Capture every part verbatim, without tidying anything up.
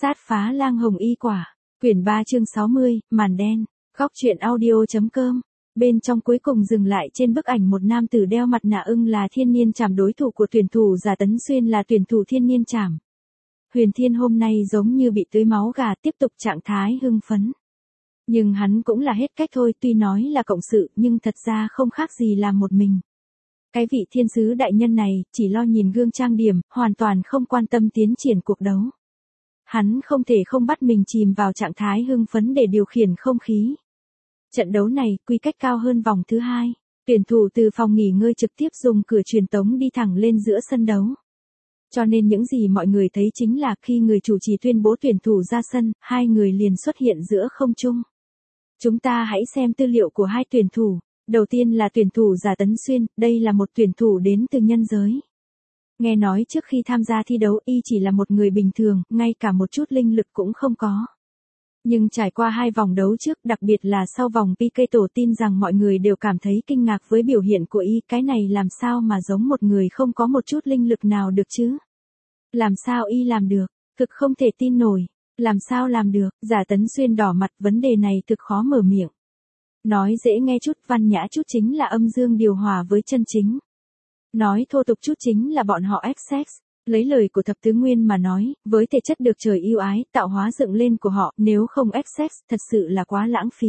Sát phá lang hồng y quả. Quyển ba chương sáu mươi, màn đen. Góc truyện audio.com. Bên trong cuối cùng dừng lại trên bức ảnh một nam tử đeo mặt nạ ưng là Thiên Niên Trảm, đối thủ của tuyển thủ Giả Tấn Xuyên là tuyển thủ Thiên Niên Trảm. Huyền Thiên hôm nay giống như bị tưới máu gà, tiếp tục trạng thái hưng phấn. Nhưng hắn cũng là hết cách thôi, tuy nói là cộng sự nhưng thật ra không khác gì là một mình. Cái vị thiên sứ đại nhân này chỉ lo nhìn gương trang điểm, hoàn toàn không quan tâm tiến triển cuộc đấu. Hắn không thể không bắt mình chìm vào trạng thái hưng phấn để điều khiển không khí. Trận đấu này quy cách cao hơn vòng thứ hai. Tuyển thủ từ phòng nghỉ ngơi trực tiếp dùng cửa truyền tống đi thẳng lên giữa sân đấu. Cho nên những gì mọi người thấy chính là khi người chủ trì tuyên bố tuyển thủ ra sân, hai người liền xuất hiện giữa không trung. Chúng ta hãy xem tư liệu của hai tuyển thủ. Đầu tiên là tuyển thủ Giả Tấn Xuyên, đây là một tuyển thủ đến từ nhân giới. Nghe nói trước khi tham gia thi đấu y chỉ là một người bình thường, ngay cả một chút linh lực cũng không có. Nhưng trải qua hai vòng đấu trước, đặc biệt là sau vòng pê ca tổ, tin rằng mọi người đều cảm thấy kinh ngạc với biểu hiện của y, cái này làm sao mà giống một người không có một chút linh lực nào được chứ? Làm sao y làm được? Thực không thể tin nổi. Làm sao làm được? Giả Tấn Xuyên đỏ mặt, vấn đề này thực khó mở miệng. Nói dễ nghe chút, văn nhã chút chính là âm dương điều hòa với chân chính. Nói thô tục chút chính là bọn họ ép sex. Lấy lời của thập tứ nguyên mà nói, với thể chất được trời yêu ái, tạo hóa dựng lên của họ, nếu không ép sex, thật sự là quá lãng phí.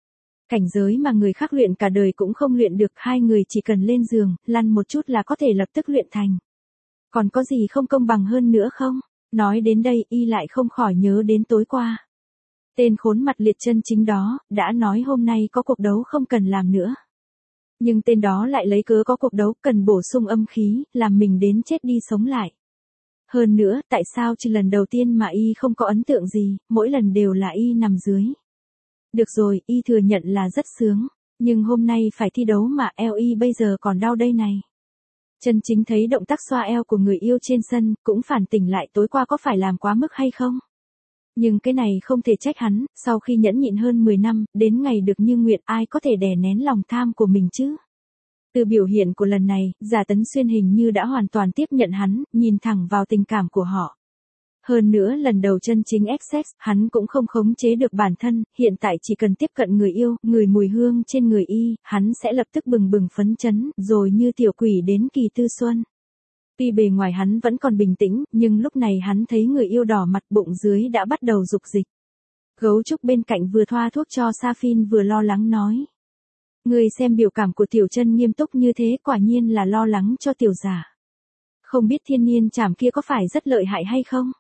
Cảnh giới mà người khác luyện cả đời cũng không luyện được, hai người chỉ cần lên giường, lăn một chút là có thể lập tức luyện thành. Còn có gì không công bằng hơn nữa không? Nói đến đây, y lại không khỏi nhớ đến tối qua. Tên khốn mặt liệt chân chính đó, đã nói hôm nay có cuộc đấu không cần làm nữa. Nhưng tên đó lại lấy cớ có cuộc đấu cần bổ sung âm khí, làm mình đến chết đi sống lại. Hơn nữa, tại sao chỉ lần đầu tiên mà y không có ấn tượng gì, mỗi lần đều là y nằm dưới. Được rồi, y thừa nhận là rất sướng, nhưng hôm nay phải thi đấu mà eo y bây giờ còn đau đây này. Chân chính thấy động tác xoa eo của người yêu trên sân, cũng phản tỉnh lại tối qua có phải làm quá mức hay không? Nhưng cái này không thể trách hắn, sau khi nhẫn nhịn hơn mười năm, đến ngày được như nguyện, ai có thể đè nén lòng tham của mình chứ? Từ biểu hiện của lần này, Giả Tấn Xuyên hình như đã hoàn toàn tiếp nhận hắn, nhìn thẳng vào tình cảm của họ. Hơn nữa lần đầu chân chính ép sex, hắn cũng không khống chế được bản thân, hiện tại chỉ cần tiếp cận người yêu, ngửi mùi hương trên người y, hắn sẽ lập tức bừng bừng phấn chấn, rồi như tiểu quỷ đến kỳ tư xuân. Tuy bề ngoài hắn vẫn còn bình tĩnh, nhưng lúc này hắn thấy người yêu đỏ mặt, bụng dưới đã bắt đầu dục dịch. Gấu trúc bên cạnh vừa thoa thuốc cho Saphin vừa lo lắng nói. Người xem biểu cảm của tiểu chân nghiêm túc như thế, quả nhiên là lo lắng cho tiểu giả. Không biết Thiên Niên Trảm kia có phải rất lợi hại hay không?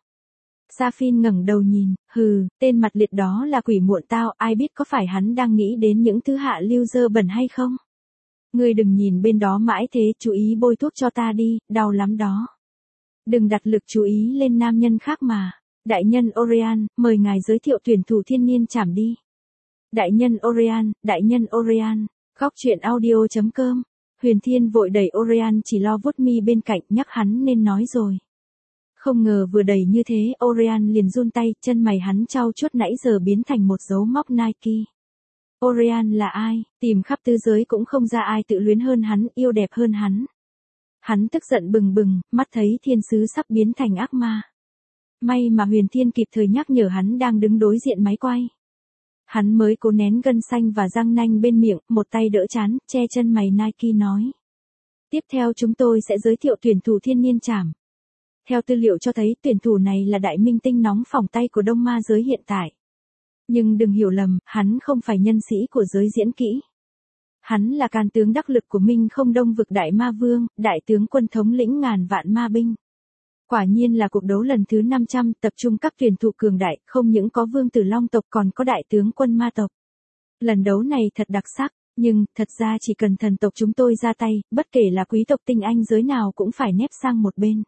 Saphin ngẩng đầu nhìn, hừ, tên mặt liệt đó là quỷ muộn tao, ai biết có phải hắn đang nghĩ đến những thứ hạ lưu dơ bẩn hay không? Ngươi đừng nhìn bên đó mãi thế, chú ý bôi thuốc cho ta đi, đau lắm đó. Đừng đặt lực chú ý lên nam nhân khác mà. Đại nhân Orion, mời ngài giới thiệu tuyển thủ Thiên Niên Trảm đi. Đại nhân Orion, đại nhân Orion, góc truyện audio.com. Huyền Thiên vội đẩy Orion chỉ lo vuốt mi bên cạnh, nhắc hắn nên nói rồi. Không ngờ vừa đẩy như thế, Orion liền run tay, chân mày hắn trao chuốt nãy giờ biến thành một dấu móc Nike. Orion là ai? Tìm khắp tứ giới cũng không ra ai tự luyến hơn hắn, yêu đẹp hơn hắn. Hắn tức giận bừng bừng, mắt thấy thiên sứ sắp biến thành ác ma. May mà Huyền Thiên kịp thời nhắc nhở hắn đang đứng đối diện máy quay. Hắn mới cố nén gân xanh và răng nanh bên miệng, một tay đỡ trán, che chân mày Nike nói. Tiếp theo chúng tôi sẽ giới thiệu tuyển thủ Thiên Niên Trảm. Theo tư liệu cho thấy tuyển thủ này là đại minh tinh nóng phỏng tay của đông ma giới hiện tại. Nhưng đừng hiểu lầm, hắn không phải nhân sĩ của giới diễn kỹ. Hắn là can tướng đắc lực của Minh Không Đông vực Đại Ma Vương, đại tướng quân thống lĩnh ngàn vạn ma binh. Quả nhiên là cuộc đấu lần thứ năm trăm, tập trung các tuyển thủ cường đại, không những có vương tử long tộc còn có đại tướng quân ma tộc. Lần đấu này thật đặc sắc, nhưng, thật ra chỉ cần thần tộc chúng tôi ra tay, bất kể là quý tộc tinh anh giới nào cũng phải nép sang một bên.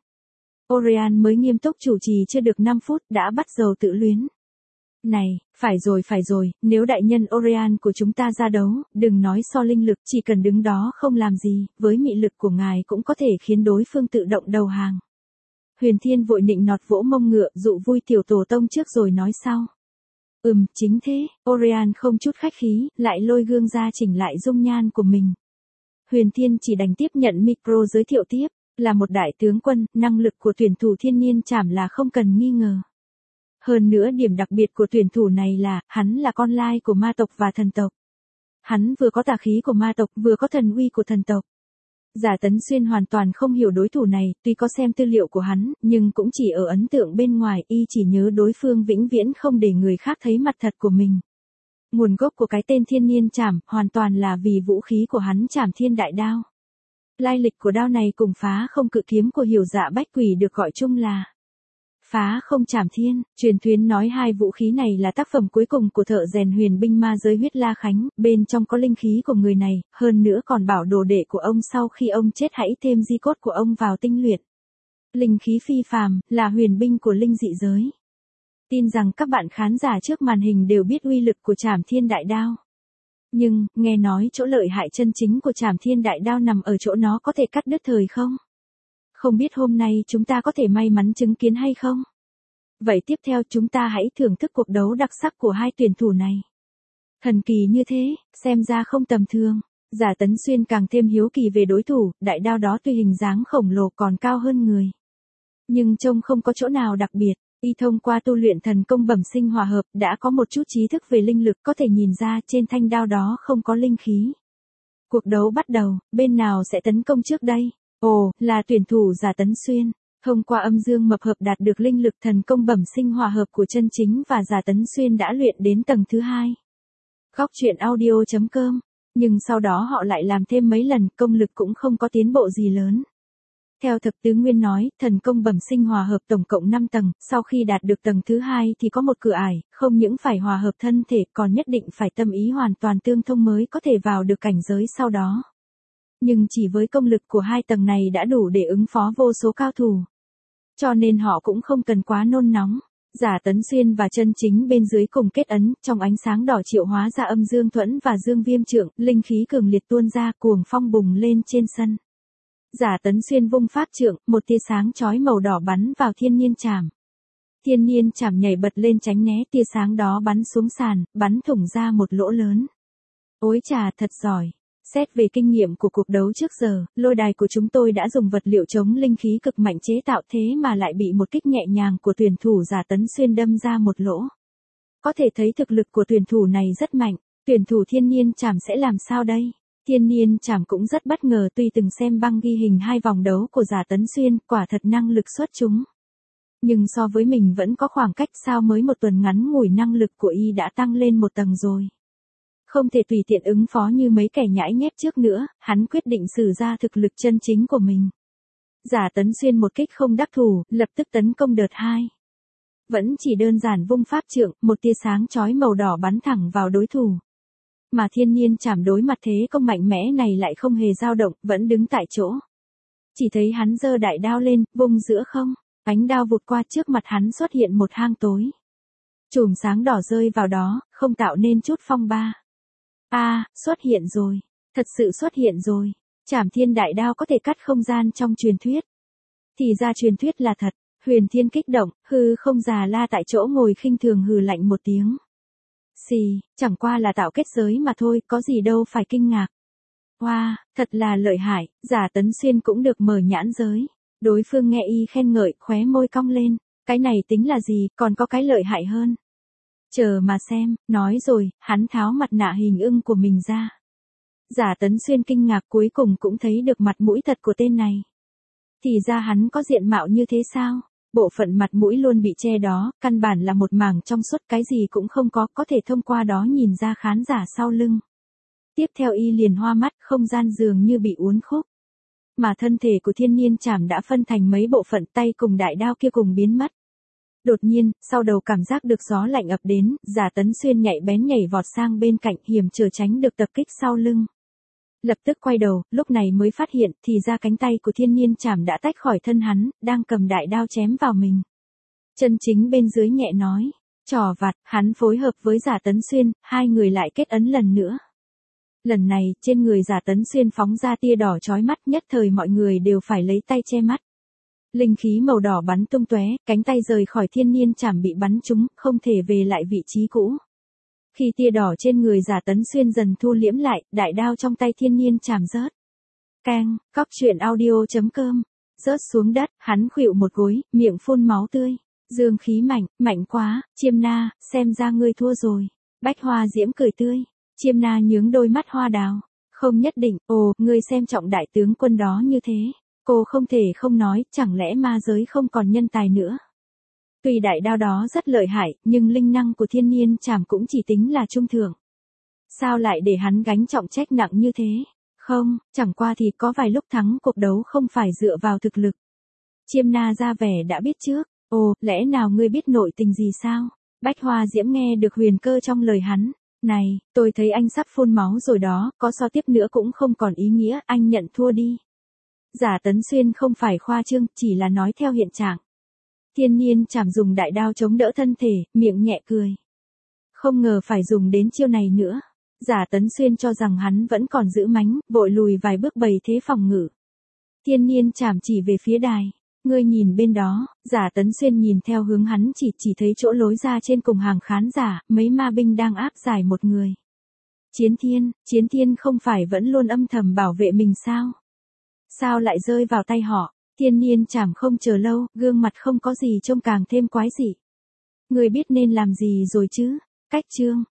Orion mới nghiêm túc chủ trì chưa được năm phút đã bắt đầu tự luyến. Này, phải rồi phải rồi, nếu đại nhân Orion của chúng ta ra đấu, đừng nói so linh lực, chỉ cần đứng đó không làm gì, với mị lực của ngài cũng có thể khiến đối phương tự động đầu hàng. Huyền Thiên vội nịnh nọt vỗ mông ngựa, dụ vui tiểu tổ tông trước rồi nói sau. Ừm, chính thế, Orion không chút khách khí, lại lôi gương ra chỉnh lại dung nhan của mình. Huyền Thiên chỉ đành tiếp nhận micro giới thiệu tiếp, là một đại tướng quân, năng lực của tuyển thủ Thiên Niên Trảm là không cần nghi ngờ. Hơn nữa điểm đặc biệt của tuyển thủ này là, hắn là con lai của ma tộc và thần tộc. Hắn vừa có tà khí của ma tộc, vừa có thần uy của thần tộc. Giả Tấn Xuyên hoàn toàn không hiểu đối thủ này, tuy có xem tư liệu của hắn, nhưng cũng chỉ ở ấn tượng bên ngoài, y chỉ nhớ đối phương vĩnh viễn không để người khác thấy mặt thật của mình. Nguồn gốc của cái tên Thiên Niên Trảm, hoàn toàn là vì vũ khí của hắn Trảm Thiên Đại Đao. Lai lịch của đao này cùng Phá Không Cự Kiếm của Hiểu Dạ Bách Quỷ được gọi chung là Phá Không Trảm Thiên. Truyền thuyết nói hai vũ khí này là tác phẩm cuối cùng của thợ rèn huyền binh ma giới huyết La Khánh, bên trong có linh khí của người này, hơn nữa còn bảo đồ đệ của ông sau khi ông chết hãy thêm di cốt của ông vào tinh luyện. Linh khí phi phàm, là huyền binh của linh dị giới. Tin rằng các bạn khán giả trước màn hình đều biết uy lực của Trảm Thiên Đại Đao. Nhưng, nghe nói chỗ lợi hại chân chính của Trảm Thiên Đại Đao nằm ở chỗ nó có thể cắt đứt thời không? Không biết hôm nay chúng ta có thể may mắn chứng kiến hay không? Vậy tiếp theo chúng ta hãy thưởng thức cuộc đấu đặc sắc của hai tuyển thủ này. Thần kỳ như thế, xem ra không tầm thường. Giả Tấn Xuyên càng thêm hiếu kỳ về đối thủ, đại đao đó tuy hình dáng khổng lồ còn cao hơn người. Nhưng trông không có chỗ nào đặc biệt. Y thông qua tu luyện thần công bẩm sinh hòa hợp đã có một chút trí thức về linh lực, có thể nhìn ra trên thanh đao đó không có linh khí. Cuộc đấu bắt đầu, bên nào sẽ tấn công trước đây? Ồ, là tuyển thủ Giả Tấn Xuyên. Thông qua âm dương mập hợp đạt được linh lực thần công bẩm sinh hòa hợp của chân chính và Giả Tấn Xuyên đã luyện đến tầng thứ hai. Góc truyện audio chấm com. Nhưng sau đó họ lại làm thêm mấy lần, công lực cũng không có tiến bộ gì lớn. Theo Thập Tứ Nguyên nói, thần công bẩm sinh hòa hợp tổng cộng năm tầng, sau khi đạt được tầng thứ hai thì có một cửa ải, không những phải hòa hợp thân thể còn nhất định phải tâm ý hoàn toàn tương thông mới có thể vào được cảnh giới sau đó. Nhưng chỉ với công lực của hai tầng này đã đủ để ứng phó vô số cao thủ. Cho nên họ cũng không cần quá nôn nóng. Giả Tấn Xuyên và chân chính bên dưới cùng kết ấn, trong ánh sáng đỏ triệu hóa ra âm dương thuẫn và dương viêm trượng, linh khí cường liệt tuôn ra, cuồng phong bùng lên trên sân. Giả Tấn Xuyên vung pháp trượng, một tia sáng chói màu đỏ bắn vào Thiên Niên Trảm. Thiên Niên Trảm nhảy bật lên tránh né tia sáng đó bắn xuống sàn, bắn thủng ra một lỗ lớn. Ôi chà, thật giỏi. Xét về kinh nghiệm của cuộc đấu trước giờ, lôi đài của chúng tôi đã dùng vật liệu chống linh khí cực mạnh chế tạo thế mà lại bị một kích nhẹ nhàng của tuyển thủ Giả Tấn Xuyên đâm ra một lỗ. Có thể thấy thực lực của tuyển thủ này rất mạnh. Tuyển thủ Thiên Niên Trảm sẽ làm sao đây? Thiên Niên Trảm cũng rất bất ngờ, tuy từng xem băng ghi hình hai vòng đấu của Giả Tấn Xuyên, quả thật năng lực xuất chúng. Nhưng so với mình vẫn có khoảng cách, sao mới một tuần ngắn ngủi năng lực của y đã tăng lên một tầng rồi. Không thể tùy tiện ứng phó như mấy kẻ nhãi nhép trước nữa, hắn quyết định sử ra thực lực chân chính của mình. Giả Tấn Xuyên một kích không đắc thủ, lập tức tấn công đợt hai. Vẫn chỉ đơn giản vung pháp trượng, một tia sáng chói màu đỏ bắn thẳng vào đối thủ. Mà Thiên Niên Trảm đối mặt thế công mạnh mẽ này lại không hề dao động, vẫn đứng tại chỗ. Chỉ thấy hắn giơ đại đao lên, vung giữa không, ánh đao vụt qua, trước mặt hắn xuất hiện một hang tối. Chùm sáng đỏ rơi vào đó, không tạo nên chút phong ba. A, à, xuất hiện rồi, thật sự xuất hiện rồi. Trảm Thiên Đại Đao có thể cắt không gian trong truyền thuyết. Thì ra truyền thuyết là thật. Huyền Thiên kích động, hư không già la tại chỗ ngồi khinh thường hừ lạnh một tiếng. Xì, chẳng qua là tạo kết giới mà thôi, có gì đâu phải kinh ngạc. Wow, thật là lợi hại, Giả Tấn Xuyên cũng được mở nhãn giới. Đối phương nghe y khen ngợi, khóe môi cong lên. Cái này tính là gì, còn có cái lợi hại hơn. Chờ mà xem, nói rồi, hắn tháo mặt nạ hình ưng của mình ra. Giả Tấn Xuyên kinh ngạc, cuối cùng cũng thấy được mặt mũi thật của tên này. Thì ra hắn có diện mạo như thế sao? Bộ phận mặt mũi luôn bị che đó, căn bản là một mảng trong suốt, cái gì cũng không có, có thể thông qua đó nhìn ra khán giả sau lưng. Tiếp theo y liền hoa mắt, không gian dường như bị uốn khúc. Mà thân thể của Thiên Niên Trảm đã phân thành mấy bộ phận, tay cùng đại đao kia cùng biến mất. Đột nhiên, sau đầu cảm giác được gió lạnh ập đến, Giả Tấn Xuyên nhạy bén nhảy vọt sang bên cạnh, hiểm trở tránh được tập kích sau lưng. Lập tức quay đầu, lúc này mới phát hiện, thì ra cánh tay của Thiên Niên Trảm đã tách khỏi thân hắn, đang cầm đại đao chém vào mình. Chân chính bên dưới nhẹ nói, trò vặt, hắn phối hợp với Giả Tấn Xuyên, hai người lại kết ấn lần nữa. Lần này, trên người Giả Tấn Xuyên phóng ra tia đỏ chói mắt, nhất thời mọi người đều phải lấy tay che mắt. Linh khí màu đỏ bắn tung tóe, cánh tay rời khỏi Thiên Niên Trảm bị bắn trúng, không thể về lại vị trí cũ. Khi tia đỏ trên người Giả Tấn Xuyên dần thu liễm lại, đại đao trong tay Thiên Niên Trảm rớt. Keng, góc truyện audio chấm com. Rớt xuống đất, hắn khuỵu một gối, miệng phun máu tươi. Dương khí mạnh, mạnh quá, Chiêm Na, xem ra ngươi thua rồi. Bách Hoa Diễm cười tươi. Chiêm Na nhướng đôi mắt hoa đào. Không nhất định, ồ, ngươi xem trọng đại tướng quân đó như thế. Cô không thể không nói, chẳng lẽ ma giới không còn nhân tài nữa. Tuy đại đao đó rất lợi hại, nhưng linh năng của thiên niên trảm cũng chỉ tính là trung thượng. Sao lại để hắn gánh trọng trách nặng như thế? Không, chẳng qua thì có vài lúc thắng cuộc đấu không phải dựa vào thực lực. Chiêm Na ra vẻ đã biết trước. Ồ, lẽ nào ngươi biết nội tình gì sao? Bách Hoa Diễm nghe được huyền cơ trong lời hắn. Này, tôi thấy anh sắp phun máu rồi đó, có so tiếp nữa cũng không còn ý nghĩa, anh nhận thua đi. Giả Tấn Xuyên không phải khoa trương, chỉ là nói theo hiện trạng. Thiên niên chảm dùng đại đao chống đỡ thân thể, miệng nhẹ cười. Không ngờ phải dùng đến chiêu này nữa. Giả Tấn Xuyên cho rằng hắn vẫn còn giữ mánh, vội lùi vài bước bày thế phòng ngự. Thiên niên chảm chỉ về phía đài. Ngươi nhìn bên đó, Giả Tấn Xuyên nhìn theo hướng hắn chỉ chỉ thấy chỗ lối ra trên cùng hàng khán giả, mấy ma binh đang áp giải một người. Chiến Thiên, Chiến Thiên không phải vẫn luôn âm thầm bảo vệ mình sao? Sao lại rơi vào tay họ? Thiên niên chảm không chờ lâu, gương mặt không có gì trông càng thêm quái dị. Ngươi biết nên làm gì rồi chứ? Cách chương.